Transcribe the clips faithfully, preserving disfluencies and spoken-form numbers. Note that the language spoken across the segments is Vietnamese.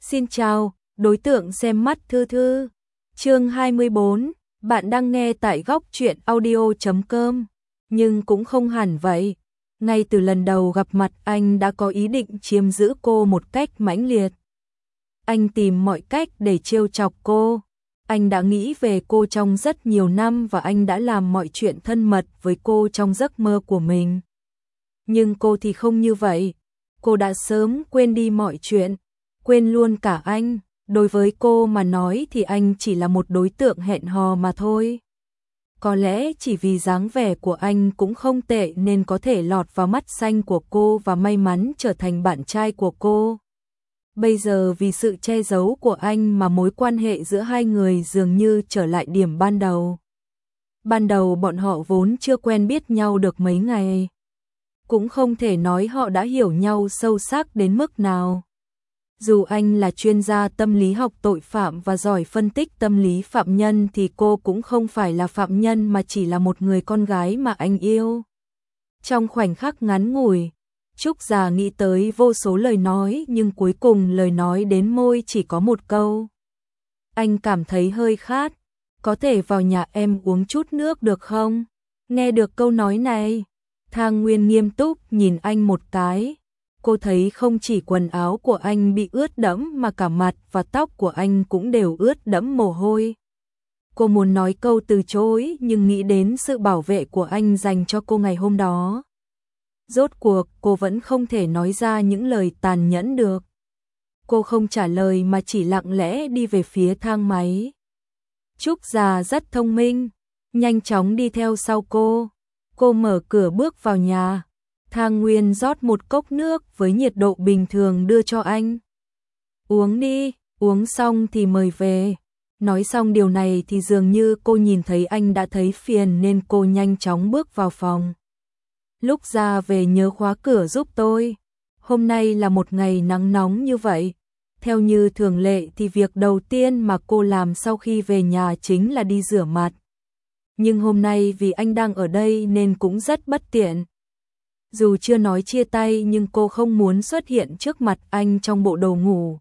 Xin chào, đối tượng xem mắt thư thư. Chương hai mươi bốn, bạn đang nghe tại góc truyện audio chấm com. Nhưng cũng không hẳn vậy. Ngay từ lần đầu gặp mặt anh đã có ý định chiếm giữ cô một cách mãnh liệt. Anh tìm mọi cách để trêu chọc cô. Anh đã nghĩ về cô trong rất nhiều năm và anh đã làm mọi chuyện thân mật với cô trong giấc mơ của mình. Nhưng cô thì không như vậy. Cô đã sớm quên đi mọi chuyện, quên luôn cả anh. Đối với cô mà nói thì anh chỉ là một đối tượng hẹn hò mà thôi. Có lẽ chỉ vì dáng vẻ của anh cũng không tệ nên có thể lọt vào mắt xanh của cô và may mắn trở thành bạn trai của cô. Bây giờ vì sự che giấu của anh mà mối quan hệ giữa hai người dường như trở lại điểm ban đầu. Ban đầu bọn họ vốn chưa quen biết nhau được mấy ngày. Cũng không thể nói họ đã hiểu nhau sâu sắc đến mức nào. Dù anh là chuyên gia tâm lý học tội phạm và giỏi phân tích tâm lý phạm nhân thì cô cũng không phải là phạm nhân mà chỉ là một người con gái mà anh yêu. Trong khoảnh khắc ngắn ngủi, Trúc Già nghĩ tới vô số lời nói nhưng cuối cùng lời nói đến môi chỉ có một câu. Anh cảm thấy hơi khát, có thể vào nhà em uống chút nước được không? Nghe được câu nói này, Thang Nguyên nghiêm túc nhìn anh một cái. Cô thấy không chỉ quần áo của anh bị ướt đẫm mà cả mặt và tóc của anh cũng đều ướt đẫm mồ hôi. Cô muốn nói câu từ chối nhưng nghĩ đến sự bảo vệ của anh dành cho cô ngày hôm đó. Rốt cuộc cô vẫn không thể nói ra những lời tàn nhẫn được. Cô không trả lời mà chỉ lặng lẽ đi về phía thang máy. Trúc Già rất thông minh, nhanh chóng đi theo sau cô. Cô mở cửa bước vào nhà. Thang Nguyên rót một cốc nước với nhiệt độ bình thường đưa cho anh. Uống đi, uống xong thì mời về. Nói xong điều này thì dường như cô nhìn thấy anh đã thấy phiền nên cô nhanh chóng bước vào phòng. Lúc ra về nhớ khóa cửa giúp tôi. Hôm nay là một ngày nắng nóng như vậy. Theo như thường lệ thì việc đầu tiên mà cô làm sau khi về nhà chính là đi rửa mặt. Nhưng hôm nay vì anh đang ở đây nên cũng rất bất tiện. Dù chưa nói chia tay nhưng cô không muốn xuất hiện trước mặt anh trong bộ đồ ngủ.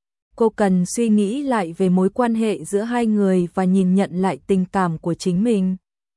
Cô cần suy nghĩ lại về mối quan hệ giữa hai người và nhìn nhận lại tình cảm của chính mình.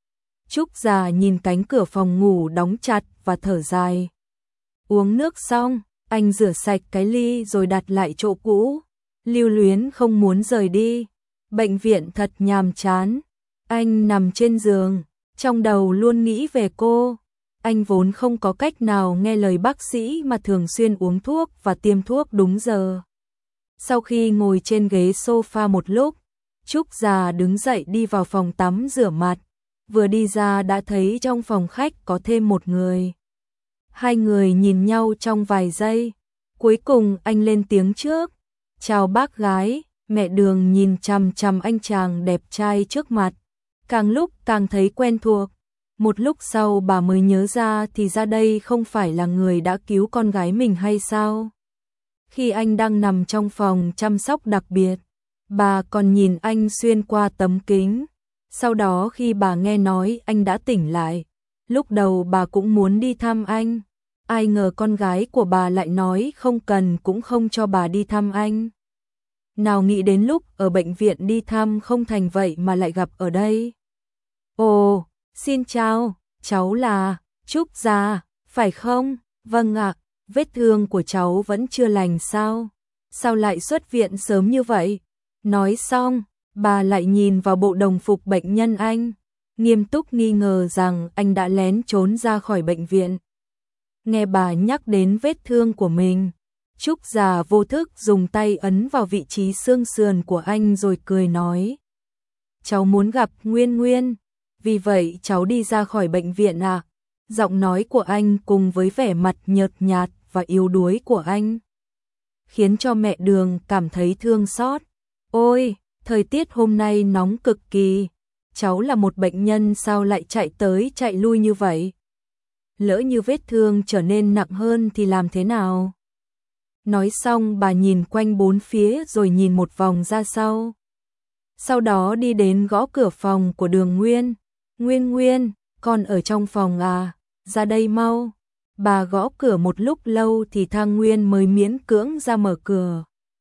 Trúc Già nhìn cánh cửa phòng ngủ đóng chặt và thở dài. Uống nước xong, anh rửa sạch cái ly rồi đặt lại chỗ cũ. Lưu Luyến không muốn rời đi. Bệnh viện thật nhàm chán. Anh nằm trên giường, trong đầu luôn nghĩ về cô. Anh vốn không có cách nào nghe lời bác sĩ mà thường xuyên uống thuốc và tiêm thuốc đúng giờ. Sau khi ngồi trên ghế sofa một lúc, Trúc Già đứng dậy đi vào phòng tắm rửa mặt. Vừa đi ra đã thấy trong phòng khách có thêm một người. Hai người nhìn nhau trong vài giây. Cuối cùng anh lên tiếng trước. Chào bác gái. Mẹ Đường nhìn chằm chằm anh chàng đẹp trai trước mặt. Càng lúc càng thấy quen thuộc. Một lúc sau bà mới nhớ ra thì ra đây không phải là người đã cứu con gái mình hay sao? Khi anh đang nằm trong phòng chăm sóc đặc biệt, bà còn nhìn anh xuyên qua tấm kính. Sau đó khi bà nghe nói anh đã tỉnh lại, lúc đầu bà cũng muốn đi thăm anh. Ai ngờ con gái của bà lại nói không cần cũng không cho bà đi thăm anh. Nào nghĩ đến lúc ở bệnh viện đi thăm không thành vậy mà lại gặp ở đây. Ồ, xin chào, cháu là Trúc Già, phải không? Vâng ạ, vết thương của cháu vẫn chưa lành sao? Sao lại xuất viện sớm như vậy? Nói xong, bà lại nhìn vào bộ đồng phục bệnh nhân anh, nghiêm túc nghi ngờ rằng anh đã lén trốn ra khỏi bệnh viện. Nghe bà nhắc đến vết thương của mình, Trúc Già vô thức dùng tay ấn vào vị trí xương sườn của anh rồi cười nói. Cháu muốn gặp Nguyên Nguyên. Vì vậy cháu đi ra khỏi bệnh viện à? Giọng nói của anh cùng với vẻ mặt nhợt nhạt và yếu đuối của anh khiến cho mẹ Đường cảm thấy thương xót. Ôi, thời tiết hôm nay nóng cực kỳ. Cháu là một bệnh nhân sao lại chạy tới chạy lui như vậy? Lỡ như vết thương trở nên nặng hơn thì làm thế nào? Nói xong bà nhìn quanh bốn phía rồi nhìn một vòng ra sau. Sau đó đi đến gõ cửa phòng của Đường Nguyên. Nguyên Nguyên, con ở trong phòng à, ra đây mau. Bà gõ cửa một lúc lâu thì Thang Nguyên mới miễn cưỡng ra mở cửa.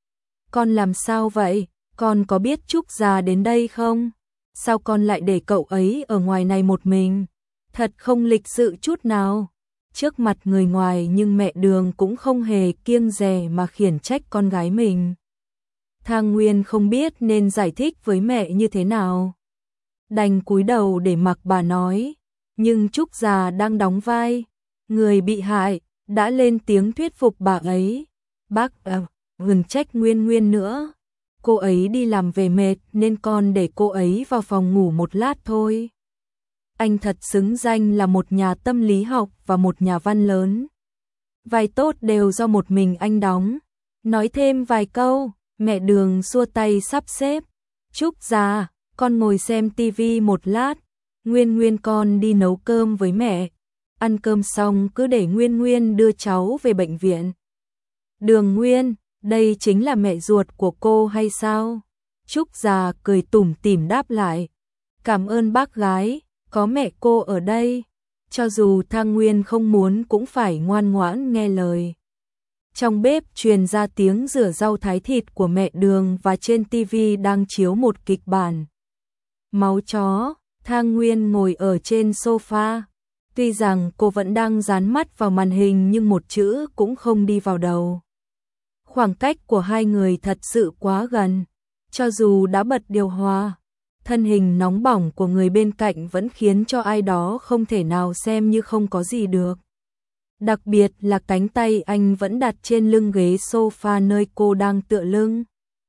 con làm sao vậy? Con có biết Trúc già đến đây không? Sao con lại để cậu ấy ở ngoài này một mình? Thật không lịch sự chút nào. Trước mặt người ngoài nhưng mẹ Đường cũng không hề kiêng dè mà khiển trách con gái mình. Thang Nguyên không biết nên giải thích với mẹ như thế nào. Đành cúi đầu để mặc bà nói, nhưng Trúc già đang đóng vai người bị hại, đã lên tiếng thuyết phục bà ấy. Bác à, đừng trách Nguyên Nguyên nữa. Cô ấy đi làm về mệt nên con để cô ấy vào phòng ngủ một lát thôi. Anh thật xứng danh là một nhà tâm lý học và một nhà văn lớn. Vai tốt đều do một mình anh đóng. Nói thêm vài câu, mẹ Đường xua tay sắp xếp. Trúc già, con ngồi xem tivi một lát. Nguyên Nguyên con đi nấu cơm với mẹ. Ăn cơm xong cứ để Nguyên Nguyên đưa cháu về bệnh viện. Đường Nguyên, đây chính là mẹ ruột của cô hay sao? Trúc già cười tủm tỉm đáp lại. Cảm ơn bác gái, có mẹ cô ở đây. Cho dù Thang Nguyên không muốn cũng phải ngoan ngoãn nghe lời. Trong bếp truyền ra tiếng rửa rau thái thịt của mẹ Đường và trên tivi đang chiếu một kịch bản. Máu chó, Thang Nguyên ngồi ở trên sofa. Tuy rằng cô vẫn đang dán mắt vào màn hình nhưng một chữ cũng không đi vào đầu. Khoảng cách của hai người thật sự quá gần. Cho dù đã bật điều hòa, thân hình nóng bỏng của người bên cạnh vẫn khiến cho ai đó không thể nào xem như không có gì được. Đặc biệt là cánh tay anh vẫn đặt trên lưng ghế sofa nơi cô đang tựa lưng.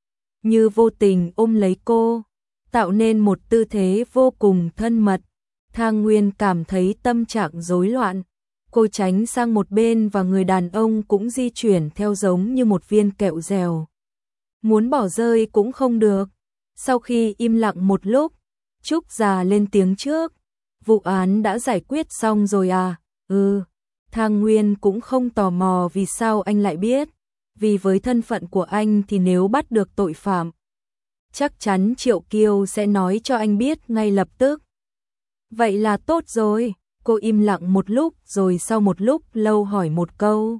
Như vô tình ôm lấy cô, tạo nên một tư thế vô cùng thân mật. Thang Nguyên cảm thấy tâm trạng rối loạn. Cô tránh sang một bên và người đàn ông cũng di chuyển theo giống như một viên kẹo dẻo. Muốn bỏ rơi cũng không được. Sau khi im lặng một lúc, Trúc già lên tiếng trước. Vụ án đã giải quyết xong rồi à? Ừ. Thang Nguyên cũng không tò mò vì sao anh lại biết. Vì với thân phận của anh thì nếu bắt được tội phạm, chắc chắn Triệu Kiêu sẽ nói cho anh biết ngay lập tức. Vậy là tốt rồi. Cô im lặng một lúc rồi sau một lúc lâu hỏi một câu.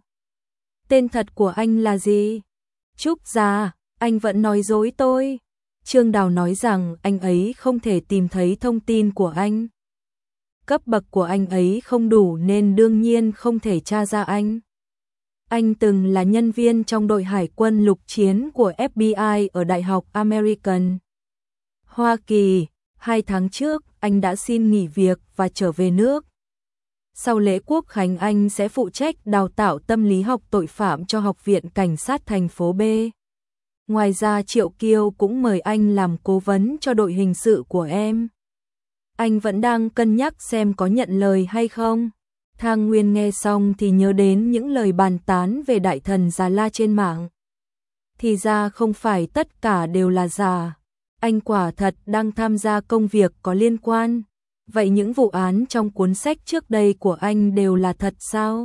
Tên thật của anh là gì? Trúc già, anh vẫn nói dối tôi. Trương Đào nói rằng anh ấy không thể tìm thấy thông tin của anh. Cấp bậc của anh ấy không đủ nên đương nhiên không thể tra ra anh. Anh từng là nhân viên trong đội hải quân lục chiến của ép bê i ở Đại học American, Hoa Kỳ. Hai tháng trước, anh đã xin nghỉ việc và trở về nước. Sau lễ quốc khánh anh sẽ phụ trách đào tạo tâm lý học tội phạm cho Học viện Cảnh sát thành phố B. Ngoài ra Triệu Kiêu cũng mời anh làm cố vấn cho đội hình sự của em. Anh vẫn đang cân nhắc xem có nhận lời hay không. Thang Nguyên nghe xong thì nhớ đến những lời bàn tán về đại thần Già La trên mạng. Thì ra không phải tất cả đều là giả. Anh quả thật đang tham gia công việc có liên quan. Vậy những vụ án trong cuốn sách trước đây của anh đều là thật sao?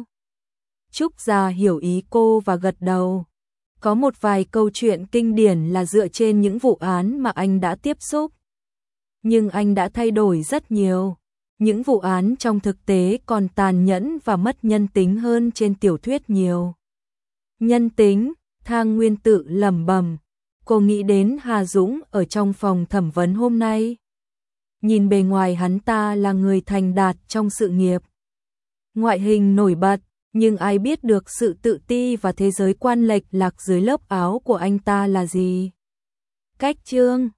Trúc già hiểu ý cô và gật đầu. Có một vài câu chuyện kinh điển là dựa trên những vụ án mà anh đã tiếp xúc. Nhưng anh đã thay đổi rất nhiều. Những vụ án trong thực tế còn tàn nhẫn và mất nhân tính hơn trên tiểu thuyết nhiều. Nhân tính, Thang Nguyên tự lẩm bẩm. Cô nghĩ đến Hà Dũng ở trong phòng thẩm vấn hôm nay. Nhìn bề ngoài hắn ta là người thành đạt trong sự nghiệp. Ngoại hình nổi bật, nhưng ai biết được sự tự ti và thế giới quan lệch lạc dưới lớp áo của anh ta là gì. Cách chương